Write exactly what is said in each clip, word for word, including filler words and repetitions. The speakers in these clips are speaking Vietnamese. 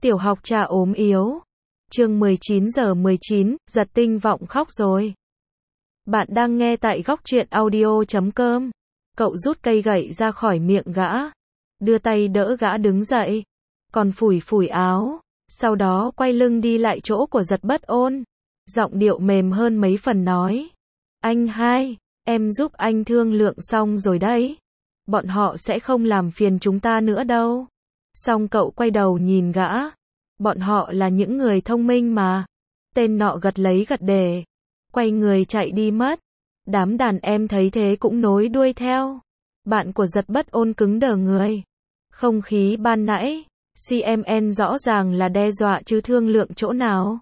Tiểu học trà ốm yếu. Chương mười chín giờ mười chín, Giật Tinh Vọng khóc rồi. Bạn đang nghe tại góc truyện audio chấm com. Cậu rút cây gậy ra khỏi miệng gã, đưa tay đỡ gã đứng dậy, còn phủi phủi áo, sau đó quay lưng đi lại chỗ của Giật Bất Ôn. Giọng điệu mềm hơn mấy phần nói: "Anh hai, em giúp anh thương lượng xong rồi đấy. Bọn họ sẽ không làm phiền chúng ta nữa đâu." Xong cậu quay đầu nhìn gã. Bọn họ là những người thông minh mà. Tên nọ gật lấy gật để, quay người chạy đi mất. Đám đàn em thấy thế cũng nối đuôi theo. Bạn của Giật Bất Ôn cứng đờ người. Không khí ban nãy, xê em en rõ ràng là đe dọa chứ thương lượng chỗ nào.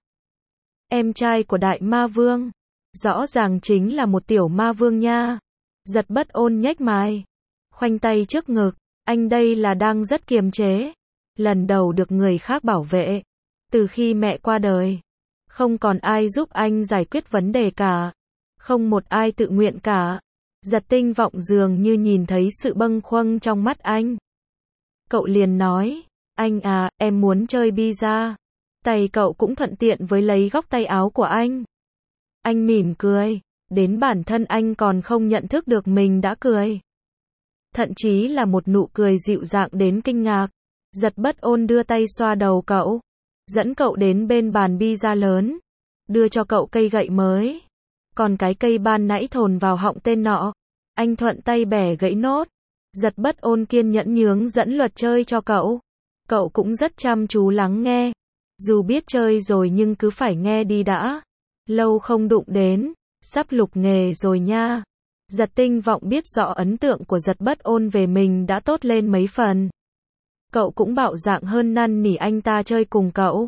Em trai của Đại Ma Vương, rõ ràng chính là một tiểu ma vương nha. Giật Bất Ôn nhếch mày, khoanh tay trước ngực, anh đây là đang rất kiềm chế. Lần đầu được người khác bảo vệ, từ khi mẹ qua đời, không còn ai giúp anh giải quyết vấn đề cả. Không một ai tự nguyện cả. Giật Tinh Vọng dường như nhìn thấy sự bâng khuâng trong mắt anh. Cậu liền nói: "Anh à, em muốn chơi pizza." Tay cậu cũng thuận tiện với lấy góc tay áo của anh. Anh mỉm cười, đến bản thân anh còn không nhận thức được mình đã cười. Thậm chí là một nụ cười dịu dàng đến kinh ngạc. Giật Bất Ôn đưa tay xoa đầu cậu, dẫn cậu đến bên bàn pizza lớn, đưa cho cậu cây gậy mới. Còn cái cây ban nãy thồn vào họng tên nọ, anh thuận tay bẻ gãy nốt. Giật Bất Ôn kiên nhẫn nhướng dẫn luật chơi cho cậu. Cậu cũng rất chăm chú lắng nghe. Dù biết chơi rồi nhưng cứ phải nghe đi đã. Lâu không đụng đến, sắp lục nghề rồi nha. Giật Tinh Vọng biết rõ ấn tượng của Giật Bất Ôn về mình đã tốt lên mấy phần. Cậu cũng bạo dạn hơn năn nỉ anh ta chơi cùng cậu.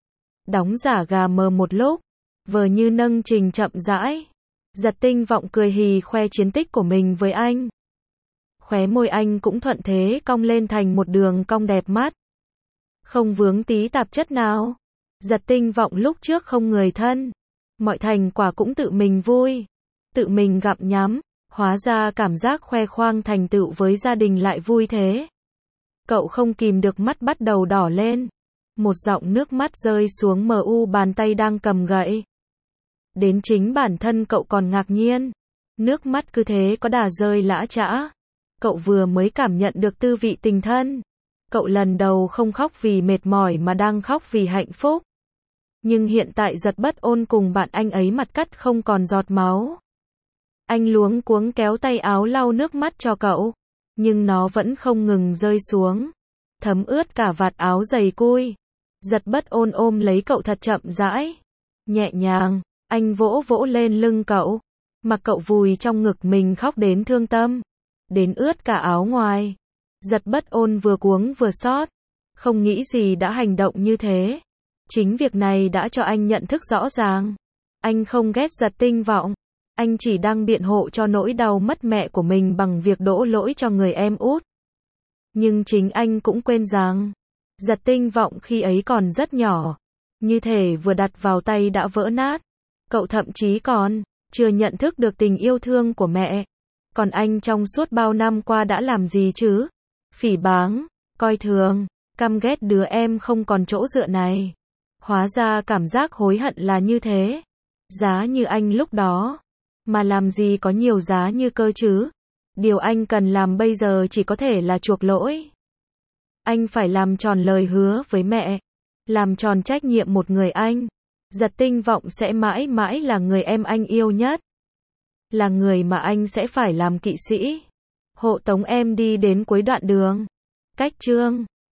Đóng giả gà mờ một lúc, vờ như nâng trình chậm rãi. Giật Tinh Vọng cười hì khoe chiến tích của mình với anh. Khóe môi anh cũng thuận thế cong lên thành một đường cong đẹp mắt, không vướng tí tạp chất nào. Giật Tinh Vọng lúc trước không người thân, mọi thành quả cũng tự mình vui, tự mình gặm nhắm. Hóa ra cảm giác khoe khoang thành tựu với gia đình lại vui thế. Cậu không kìm được mắt bắt đầu đỏ lên. Một giọng nước mắt rơi xuống mờ u bàn tay đang cầm gậy. Đến chính bản thân cậu còn ngạc nhiên. Nước mắt cứ thế có đà rơi lã chã. Cậu vừa mới cảm nhận được tư vị tình thân. Cậu lần đầu không khóc vì mệt mỏi mà đang khóc vì hạnh phúc. Nhưng hiện tại Giật Bất Ôn cùng bạn anh ấy mặt cắt không còn giọt máu. Anh luống cuống kéo tay áo lau nước mắt cho cậu. Nhưng nó vẫn không ngừng rơi xuống, thấm ướt cả vạt áo dày cui. Giật Bất Ôn ôm lấy cậu thật chậm rãi, nhẹ nhàng. Anh vỗ vỗ lên lưng cậu, mặc cậu vùi trong ngực mình khóc đến thương tâm, đến ướt cả áo ngoài. Giật Bất Ôn vừa cuống vừa xót, không nghĩ gì đã hành động như thế. Chính việc này đã cho anh nhận thức rõ ràng. Anh không ghét Giật Tinh Vọng. Anh chỉ đang biện hộ cho nỗi đau mất mẹ của mình bằng việc đổ lỗi cho người em út. Nhưng chính anh cũng quên rằng, Giật Tinh Vọng khi ấy còn rất nhỏ, như thể vừa đặt vào tay đã vỡ nát. Cậu thậm chí còn chưa nhận thức được tình yêu thương của mẹ. Còn anh trong suốt bao năm qua đã làm gì chứ? Phỉ báng, coi thường, căm ghét đứa em không còn chỗ dựa này. Hóa ra cảm giác hối hận là như thế. Giá như anh lúc đó, mà làm gì có nhiều giá như cơ chứ. Điều anh cần làm bây giờ chỉ có thể là chuộc lỗi. Anh phải làm tròn lời hứa với mẹ, làm tròn trách nhiệm một người anh. Giật Tinh Vọng sẽ mãi mãi là người em anh yêu nhất, là người mà anh sẽ phải làm kỵ sĩ, hộ tống em đi đến cuối đoạn đường. Cách chương